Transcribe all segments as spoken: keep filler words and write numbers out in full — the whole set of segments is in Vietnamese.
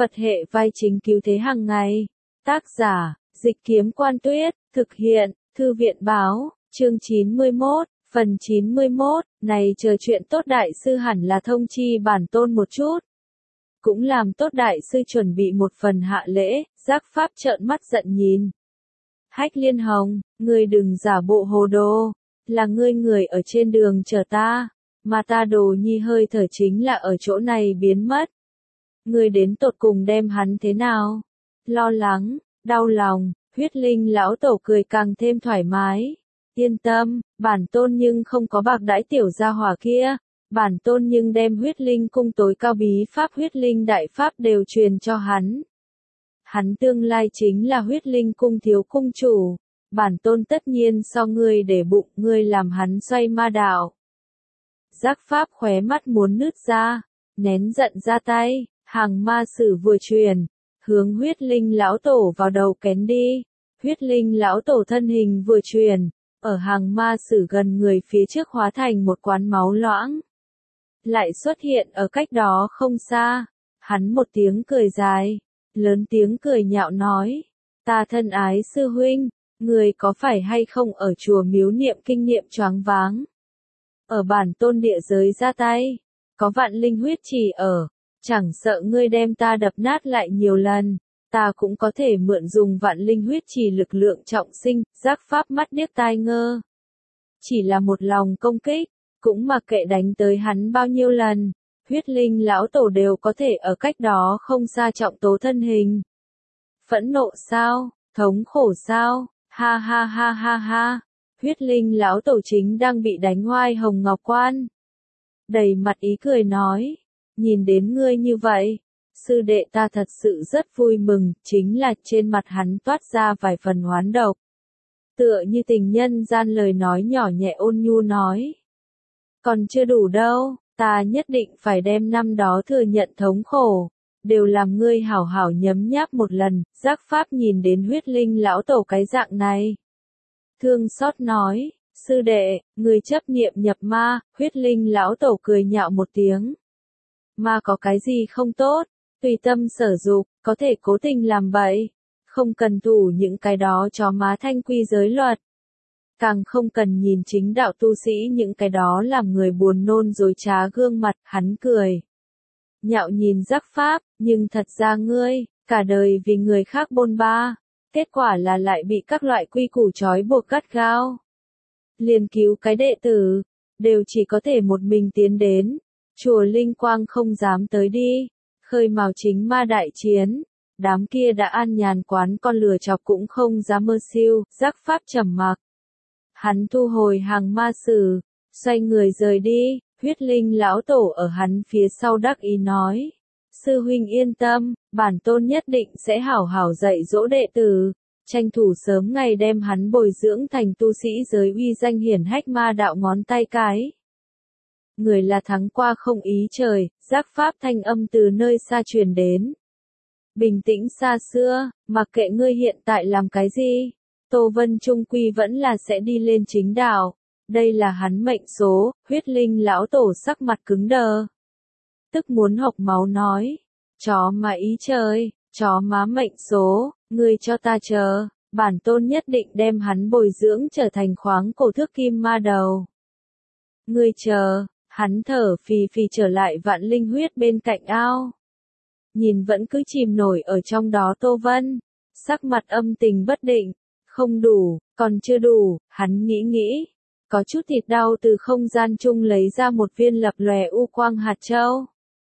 Phật hệ vai chính cứu thế hàng ngày. Tác giả, Dịch Kiếm Quan Tuyết, thực hiện, Thư viện Báo, chương chín mươi mốt, phần chín mươi mốt, này chờ chuyện tốt đại sư hẳn là thông chi bản tôn một chút. Cũng làm tốt đại sư chuẩn bị một phần hạ lễ, Giác Pháp trợn mắt giận nhìn. Hách Liên Hồng, ngươi đừng giả bộ hồ đồ, là ngươi người ở trên đường chờ ta, mà ta Đồ Nhi hơi thở chính là ở chỗ này biến mất. Ngươi đến tột cùng đem hắn thế nào? Lo lắng, đau lòng, Huyết Linh lão tổ cười càng thêm thoải mái. Yên tâm, bản tôn nhưng không có bạc đãi tiểu gia hỏa kia, bản tôn nhưng đem Huyết Linh cung tối cao bí pháp Huyết Linh đại pháp đều truyền cho hắn. Hắn tương lai chính là Huyết Linh cung thiếu cung chủ, bản tôn tất nhiên so ngươi để bụng ngươi làm hắn xoay ma đạo. Giác Pháp khóe mắt muốn nứt ra, nén giận ra tay, hàng ma sử vừa truyền, hướng Huyết Linh lão tổ vào đầu kén đi. Huyết Linh lão tổ thân hình vừa truyền, ở hàng ma sử gần người phía trước hóa thành một quán máu loãng. Lại xuất hiện ở cách đó không xa, hắn một tiếng cười dài, lớn tiếng cười nhạo nói, ta thân ái sư huynh, người có phải hay không ở chùa miếu niệm kinh niệm choáng váng? Ở bản tôn địa giới ra tay, có vạn linh huyết trì ở, chẳng sợ ngươi đem ta đập nát lại nhiều lần, ta cũng có thể mượn dùng vạn linh huyết trì lực lượng trọng sinh. Giác Pháp mắt điếc tai ngơ. Chỉ là một lòng công kích, cũng mặc kệ đánh tới hắn bao nhiêu lần, Huyết Linh lão tổ đều có thể ở cách đó không xa trọng tố thân hình. Phẫn nộ sao? Thống khổ sao? Ha ha ha ha ha. Huyết Linh lão tổ chính đang bị đánh hoai hồng ngọc quan. Đầy mặt ý cười nói, nhìn đến ngươi như vậy, sư đệ ta thật sự rất vui mừng, chính là trên mặt hắn toát ra vài phần hoán độc. Tựa như tình nhân gian lời nói nhỏ nhẹ ôn nhu nói. Còn chưa đủ đâu, ta nhất định phải đem năm đó thừa nhận thống khổ, đều làm ngươi hảo hảo nhấm nháp một lần. Giác Pháp nhìn đến Huyết Linh lão tổ cái dạng này, thương xót nói, sư đệ, ngươi chấp niệm nhập ma. Huyết Linh lão tổ cười nhạo một tiếng. Ma có cái gì không tốt, tùy tâm sở dục, có thể cố tình làm bậy, không cần thủ những cái đó chó má thanh quy giới luật. Càng không cần nhìn chính đạo tu sĩ những cái đó làm người buồn nôn dối trá gương mặt. Hắn cười nhạo nhìn Giác Pháp, nhưng thật ra ngươi, cả đời vì người khác bôn ba, kết quả là lại bị các loại quy củ trói buộc gắt gao. Liền cứu cái đệ tử, đều chỉ có thể một mình tiến đến, chùa Linh Quang không dám tới đi, khơi mào chính ma đại chiến, đám kia đã an nhàn quán con lừa chọc cũng không dám mơ siêu. Giác Pháp trầm mặc. Hắn thu hồi hàng ma sử, xoay người rời đi. Huyết Linh lão tổ ở hắn phía sau đắc ý nói, sư huynh yên tâm, bản tôn nhất định sẽ hảo hảo dạy dỗ đệ tử, tranh thủ sớm ngày đem hắn bồi dưỡng thành tu sĩ giới uy danh hiển hách ma đạo ngón tay cái. Người là thắng qua không ý trời. Giác Pháp thanh âm từ nơi xa truyền đến. Bình tĩnh xa xưa, mặc kệ ngươi hiện tại làm cái gì, Tô Vân trung quy vẫn là sẽ đi lên chính đạo. Đây là hắn mệnh số. Huyết Linh lão tổ sắc mặt cứng đờ, tức muốn hộc máu nói, chó mà ý trời, chó má mệnh số, ngươi cho ta chờ, bản tôn nhất định đem hắn bồi dưỡng trở thành khoáng cổ thước kim ma đầu. Ngươi chờ. Hắn thở phì phì trở lại vạn linh huyết bên cạnh ao. Nhìn vẫn cứ chìm nổi ở trong đó Tô Vân, sắc mặt âm tình bất định. Không đủ, còn chưa đủ, hắn nghĩ nghĩ. Có chút thịt đau từ không gian chung lấy ra một viên lập lòe u quang hạt châu.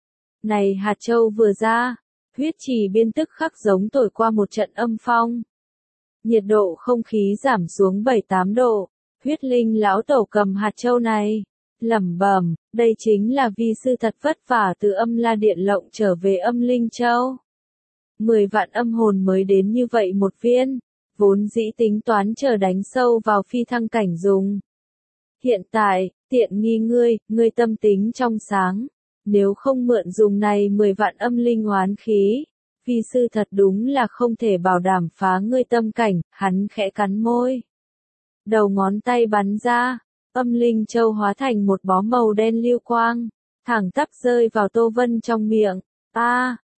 Này hạt châu vừa ra, huyết trì biên tức khắc giống thổi qua một trận âm phong. Nhiệt độ không khí giảm xuống bảy tám độ. Huyết Linh lão tổ cầm hạt châu này, lẩm bẩm, đây chính là vi sư thật vất vả từ Âm La Điện lộng trở về Âm Linh Châu. Mười vạn âm hồn mới đến như vậy một viên, vốn dĩ tính toán chờ đánh sâu vào phi thăng cảnh dùng. Hiện tại, tiện nghi ngươi, ngươi tâm tính trong sáng, nếu không mượn dùng này mười vạn âm linh oán khí, vi sư thật đúng là không thể bảo đảm phá ngươi tâm cảnh. Hắn khẽ cắn môi, đầu ngón tay bắn ra. Âm Linh Châu hóa thành một bó màu đen lưu quang, thẳng tắp rơi vào Tô Vân trong miệng. A,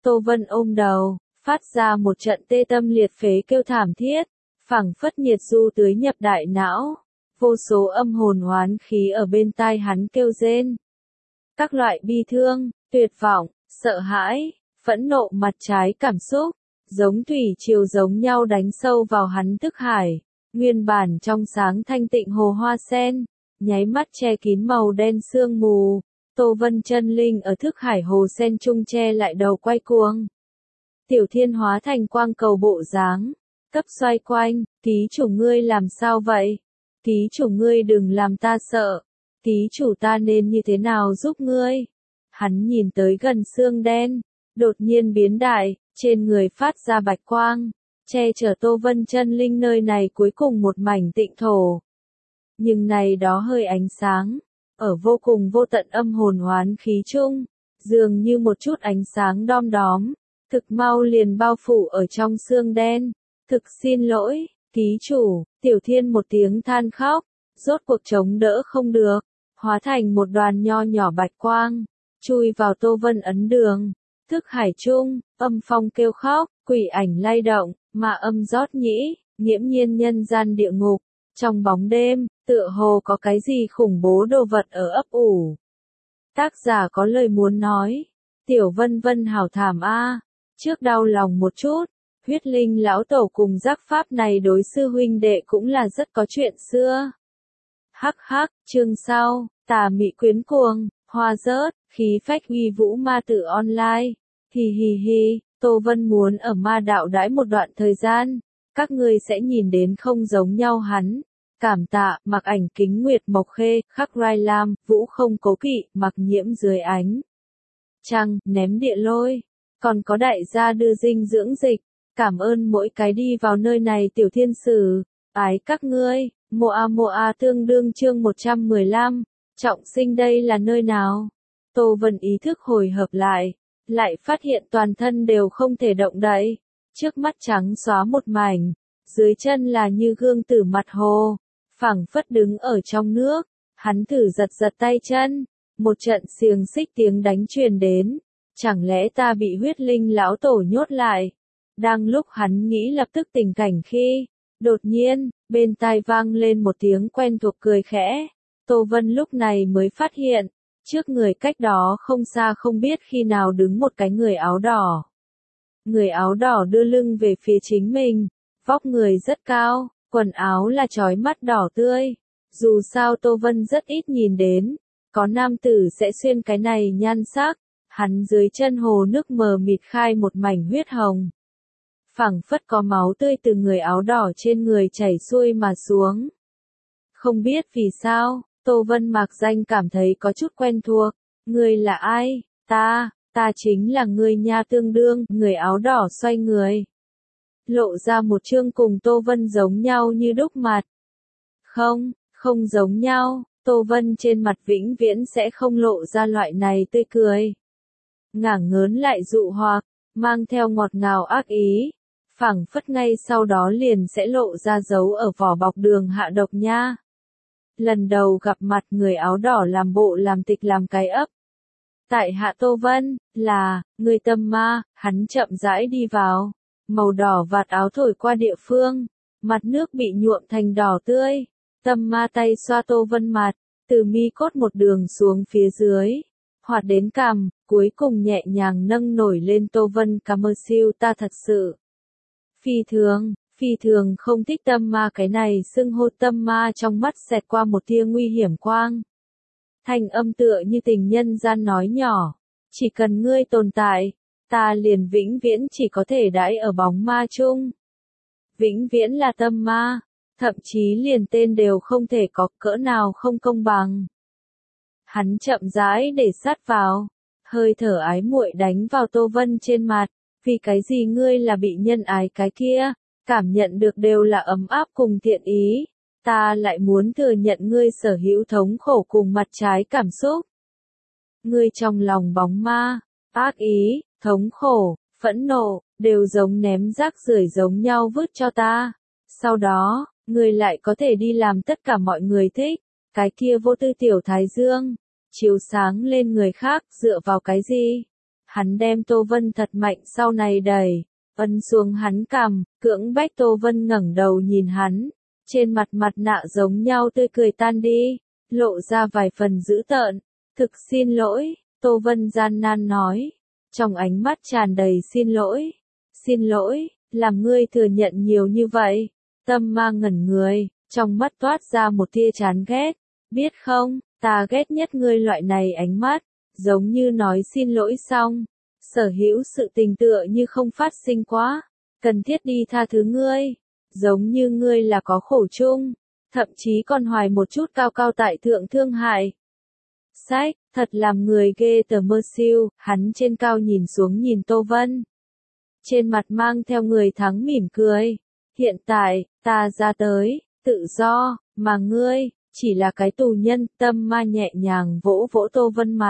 Tô Vân ôm đầu, phát ra một trận tê tâm liệt phế kêu thảm thiết, phảng phất nhiệt du tưới nhập đại não, vô số âm hồn oán khí ở bên tai hắn kêu rên. Các loại bi thương, tuyệt vọng, sợ hãi, phẫn nộ mặt trái cảm xúc, giống thủy triều giống nhau đánh sâu vào hắn thức hải, nguyên bản trong sáng thanh tịnh hồ hoa sen, nháy mắt che kín màu đen sương mù. Tô Vân chân linh ở thức hải hồ sen trung che lại đầu quay cuồng. Tiểu Thiên hóa thành quang cầu bộ dáng, cấp xoay quanh, ký chủ ngươi làm sao vậy? Ký chủ ngươi đừng làm ta sợ, ký chủ ta nên như thế nào giúp ngươi? Hắn nhìn tới gần xương đen, đột nhiên biến đại, trên người phát ra bạch quang, che chở Tô Vân chân linh nơi này cuối cùng một mảnh tịnh thổ. Nhưng này đó hơi ánh sáng, ở vô cùng vô tận âm hồn oán khí chung, dường như một chút ánh sáng đom đóm, thực mau liền bao phủ ở trong xương đen. Thực xin lỗi, ký chủ, Tiểu Thiên một tiếng than khóc, rốt cuộc chống đỡ không được, hóa thành một đoàn nho nhỏ bạch quang, chui vào Tô Vân ấn đường. Thức hải chung, âm phong kêu khóc, quỷ ảnh lay động, mà âm rót nhĩ, nghiễm nhiên nhân gian địa ngục. Trong bóng đêm, tựa hồ có cái gì khủng bố đồ vật ở ấp ủ. Tác giả có lời muốn nói, Tiểu Vân Vân hảo thảm a, trước đau lòng một chút, huyết linh lão tổ cùng giác pháp này đối sư huynh đệ cũng là rất có chuyện xưa. Hắc hắc, chương sau, tà mị quyến cuồng, hoa rớt, khí phách uy vũ ma tử online, hì hì hì, Tô Vân muốn ở ma đạo đãi một đoạn thời gian, các ngươi sẽ nhìn đến không giống nhau hắn. Cảm tạ, mặc ảnh kính nguyệt mộc khê, khắc rai lam, vũ không cố kỵ, mặc nhiễm dưới ánh trăng, ném địa lôi. Còn có đại gia đưa dinh dưỡng dịch, cảm ơn mỗi cái đi vào nơi này tiểu thiên sử, ái các ngươi, Moa Moa tương đương chương một trăm mười lăm, trọng sinh đây là nơi nào? Tô Vân ý thức hồi hợp lại, lại phát hiện toàn thân đều không thể động đậy, trước mắt trắng xóa một mảnh, dưới chân là như gương tử mặt hồ, phảng phất đứng ở trong nước, hắn thử giật giật tay chân, một trận xiềng xích tiếng đánh truyền đến, chẳng lẽ ta bị huyết linh lão tổ nhốt lại? Đang lúc hắn nghĩ lập tức tình cảnh khi, đột nhiên, bên tai vang lên một tiếng quen thuộc cười khẽ, Tô Vân lúc này mới phát hiện, trước người cách đó không xa không biết khi nào đứng một cái người áo đỏ. Người áo đỏ đưa lưng về phía chính mình, vóc người rất cao, quần áo là chói mắt đỏ tươi. Dù sao Tô Vân rất ít nhìn đến, có nam tử sẽ xuyên cái này nhan sắc, hắn dưới chân hồ nước mờ mịt khai một mảnh huyết hồng. Phảng phất có máu tươi từ người áo đỏ trên người chảy xuôi mà xuống. Không biết vì sao, Tô Vân mạc danh cảm thấy có chút quen thuộc. Người là ai? Ta, ta chính là người nha tương đương, người áo đỏ xoay người. Lộ ra một trương cùng Tô Vân giống nhau như đúc mặt. Không, không giống nhau, Tô Vân trên mặt vĩnh viễn sẽ không lộ ra loại này tươi cười. Ngả ngớn lại dụ hoặc, mang theo ngọt ngào ác ý. Phảng phất ngay sau đó liền sẽ lộ ra dấu ở vỏ bọc đường hạ độc nha. Lần đầu gặp mặt người áo đỏ làm bộ làm tịch làm cái ấp. Tại hạ Tô Vân, là, người tâm ma, hắn chậm rãi đi vào. Màu đỏ vạt áo thổi qua địa phương, mặt nước bị nhuộm thành đỏ tươi. Tâm ma tay xoa Tô Vân mặt, từ mi cốt một đường xuống phía dưới. Hoạt đến cằm, cuối cùng nhẹ nhàng nâng nổi lên Tô Vân cảm ơn siêu ta thật sự. Phi thường, phi thường không thích tâm ma cái này xưng hô tâm ma trong mắt xẹt qua một tia nguy hiểm quang. Thanh âm tựa như tình nhân gian nói nhỏ, chỉ cần ngươi tồn tại, ta liền vĩnh viễn chỉ có thể đãi ở bóng ma chung. Vĩnh viễn là tâm ma, thậm chí liền tên đều không thể có cỡ nào không công bằng. Hắn chậm rãi để sát vào, hơi thở ái muội đánh vào Tô Vân trên mặt. Vì cái gì ngươi là bị nhân ái cái kia, cảm nhận được đều là ấm áp cùng thiện ý, ta lại muốn thừa nhận ngươi sở hữu thống khổ cùng mặt trái cảm xúc. Ngươi trong lòng bóng ma, ác ý, thống khổ, phẫn nộ, đều giống ném rác rưởi giống nhau vứt cho ta. Sau đó, ngươi lại có thể đi làm tất cả mọi người thích, cái kia vô tư tiểu thái dương, chiếu sáng lên người khác dựa vào cái gì? Hắn đem Tô Vân thật mạnh sau này đẩy, ấn xuống hắn cằm, cưỡng bách Tô Vân ngẩng đầu nhìn hắn, trên mặt mặt nạ giống nhau tươi cười tan đi, lộ ra vài phần dữ tợn. Thực xin lỗi, Tô Vân gian nan nói, trong ánh mắt tràn đầy xin lỗi. Xin lỗi, làm ngươi thừa nhận nhiều như vậy. Tâm Ma ngẩn người, trong mắt toát ra một tia chán ghét. Biết không, ta ghét nhất ngươi loại này ánh mắt, giống như nói xin lỗi xong, sở hữu sự tình tựa như không phát sinh quá, cần thiết đi tha thứ ngươi, giống như ngươi là có khổ chung, thậm chí còn hoài một chút cao cao tại thượng thương hại. Sách, thật làm người ghê tởm mơ siêu, hắn trên cao nhìn xuống nhìn Tô Vân. Trên mặt mang theo người thắng mỉm cười. Hiện tại, ta ra tới, tự do, mà ngươi, chỉ là cái tù nhân. Tâm Ma nhẹ nhàng vỗ vỗ Tô Vân mặt.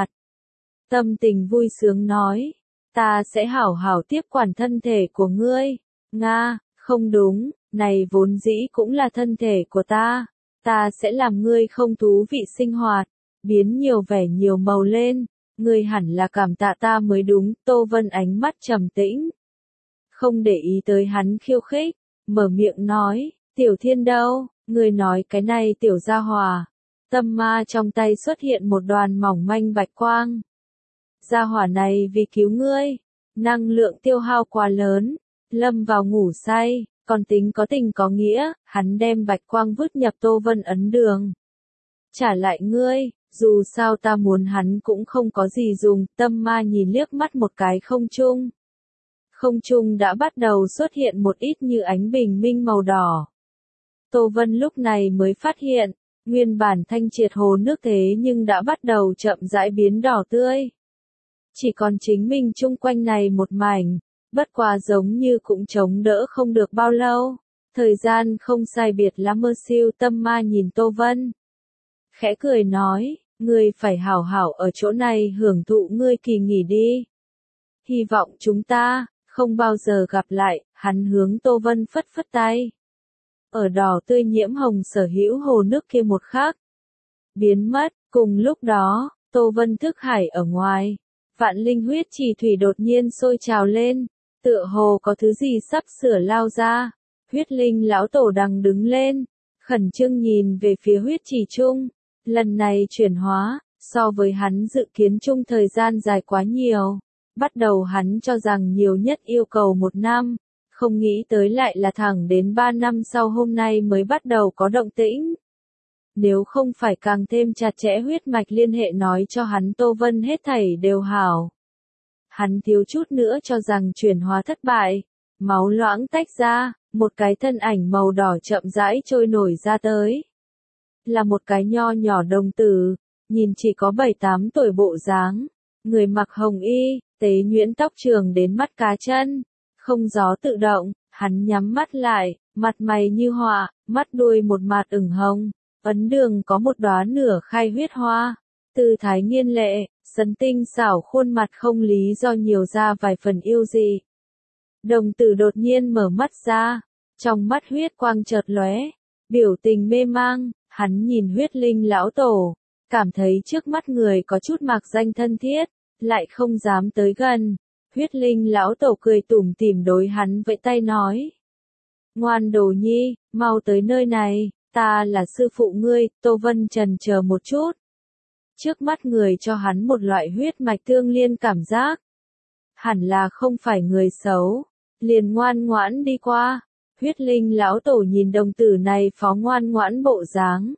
Tâm tình vui sướng nói, ta sẽ hảo hảo tiếp quản thân thể của ngươi. Nga, không đúng, này vốn dĩ cũng là thân thể của ta. Ta sẽ làm ngươi không thú vị sinh hoạt, biến nhiều vẻ nhiều màu lên. Ngươi hẳn là cảm tạ ta mới đúng. Tô Vân ánh mắt trầm tĩnh, không để ý tới hắn khiêu khích, mở miệng nói, Tiểu Thiên đâu, ngươi nói cái này tiểu gia hỏa. Tâm Ma trong tay xuất hiện một đoàn mỏng manh bạch quang. Gia hỏa này vì cứu ngươi, năng lượng tiêu hao quá lớn, lâm vào ngủ say, còn tính có tình có nghĩa, hắn đem bạch quang vứt nhập Tô Vân ấn đường. Trả lại ngươi, dù sao ta muốn hắn cũng không có gì dùng. Tâm Ma nhìn liếc mắt một cái không trung. Không trung đã bắt đầu xuất hiện một ít như ánh bình minh màu đỏ. Tô Vân lúc này mới phát hiện, nguyên bản thanh triệt hồ nước thế nhưng đã bắt đầu chậm rãi biến đỏ tươi. Chỉ còn chính mình chung quanh này một mảnh, bất quá giống như cũng chống đỡ không được bao lâu. Thời gian không sai biệt lắm. Mơ siêu. Tâm Ma nhìn Tô Vân, khẽ cười nói, ngươi phải hảo hảo ở chỗ này hưởng thụ ngươi kỳ nghỉ đi. Hy vọng chúng ta không bao giờ gặp lại. Hắn hướng Tô Vân phất phất tay. Ở đỏ tươi nhiễm hồng sở hữu hồ nước kia một khắc biến mất. Cùng lúc đó, Tô Vân thức hải ở ngoài, vạn linh huyết chỉ thủy đột nhiên sôi trào lên, tựa hồ có thứ gì sắp sửa lao ra. Huyết linh lão tổ đằng đứng lên, khẩn trương nhìn về phía huyết chỉ chung. Lần này chuyển hóa, so với hắn dự kiến chung thời gian dài quá nhiều. Bắt đầu hắn cho rằng nhiều nhất yêu cầu một năm, không nghĩ tới lại là thẳng đến ba năm sau hôm nay mới bắt đầu có động tĩnh. Nếu không phải càng thêm chặt chẽ huyết mạch liên hệ nói cho hắn Tô Vân hết thảy đều hảo. Hắn thiếu chút nữa cho rằng chuyển hóa thất bại, máu loãng tách ra, một cái thân ảnh màu đỏ chậm rãi trôi nổi ra tới. Là một cái nho nhỏ đồng tử, nhìn chỉ có bảy tám tuổi bộ dáng, người mặc hồng y, tế nhuyễn tóc trường đến mắt cá chân, không gió tự động, hắn nhắm mắt lại, mặt mày như họa, mắt đuôi một mạt ửng hồng, ấn đường có một đóa nửa khai huyết hoa, tư thái nghiên lệ, sấn tinh xảo khuôn mặt không lý do nhiều ra vài phần yêu dị. Đồng tử đột nhiên mở mắt ra, trong mắt huyết quang chợt lóe, biểu tình mê mang, hắn nhìn huyết linh lão tổ, cảm thấy trước mắt người có chút mạc danh thân thiết, lại không dám tới gần. Huyết linh lão tổ cười tủm tỉm đối hắn vẫy tay nói, ngoan đồ nhi, mau tới nơi này, ta là sư phụ ngươi. Tô Vân chần chờ một chút, trước mắt người cho hắn một loại huyết mạch tương liên cảm giác, hẳn là không phải người xấu, liền ngoan ngoãn đi qua. Huyết linh lão tổ nhìn đồng tử này phó ngoan ngoãn bộ dáng,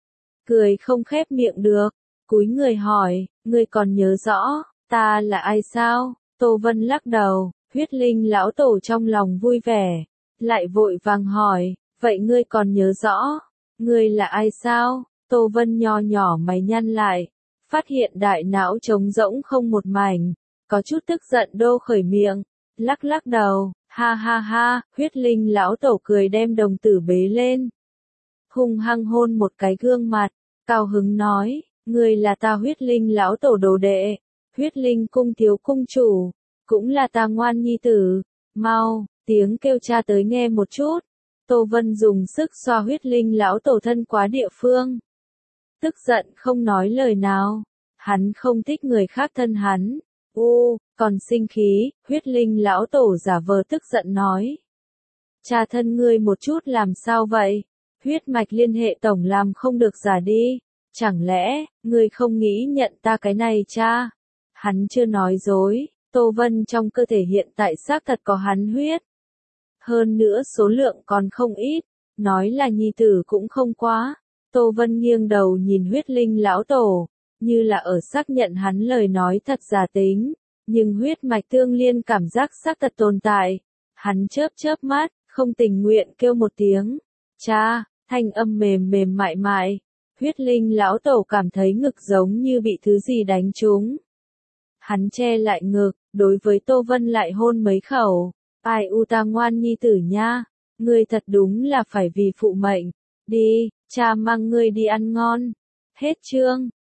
cười không khép miệng được, cúi người hỏi, ngươi còn nhớ rõ ta là ai sao? Tô Vân lắc đầu. Huyết linh lão tổ trong lòng vui vẻ, lại vội vàng hỏi, vậy ngươi còn nhớ rõ ngươi là ai sao? Tô Vân nho nhỏ mày nhăn lại, phát hiện đại não trống rỗng không một mảnh, có chút tức giận đô khởi miệng, lắc lắc đầu, ha ha ha. Huyết linh lão tổ cười đem đồng tử bế lên, hung hăng hôn một cái gương mặt, cao hứng nói, ngươi là ta huyết linh lão tổ đồ đệ, huyết linh cung thiếu cung chủ, cũng là ta ngoan nhi tử, mau, tiếng kêu cha tới nghe một chút. Tô Vân dùng sức xoa huyết linh lão tổ thân quá địa phương, tức giận không nói lời nào, hắn không thích người khác thân hắn, U, còn sinh khí, huyết linh lão tổ giả vờ tức giận nói. Cha thân ngươi một chút làm sao vậy? Huyết mạch liên hệ tổng làm không được giả đi. Chẳng lẽ, ngươi không nghĩ nhận ta cái này cha? Hắn chưa nói dối, Tô Vân trong cơ thể hiện tại xác thật có hắn huyết. Hơn nữa số lượng còn không ít, nói là nhi tử cũng không quá. Tô Vân nghiêng đầu nhìn huyết linh lão tổ, như là ở xác nhận hắn lời nói thật giả tính, nhưng huyết mạch tương liên cảm giác xác thật tồn tại. Hắn chớp chớp mắt, không tình nguyện kêu một tiếng. Cha, thanh âm mềm mềm mại mại. Huyết linh lão tổ cảm thấy ngực giống như bị thứ gì đánh trúng. Hắn che lại ngực, đối với Tô Vân lại hôn mấy khẩu. Ai u ta ngoan nhi tử nha, ngươi thật đúng là phải vì phụ mệnh. Đi, cha mang ngươi đi ăn ngon. Hết chương.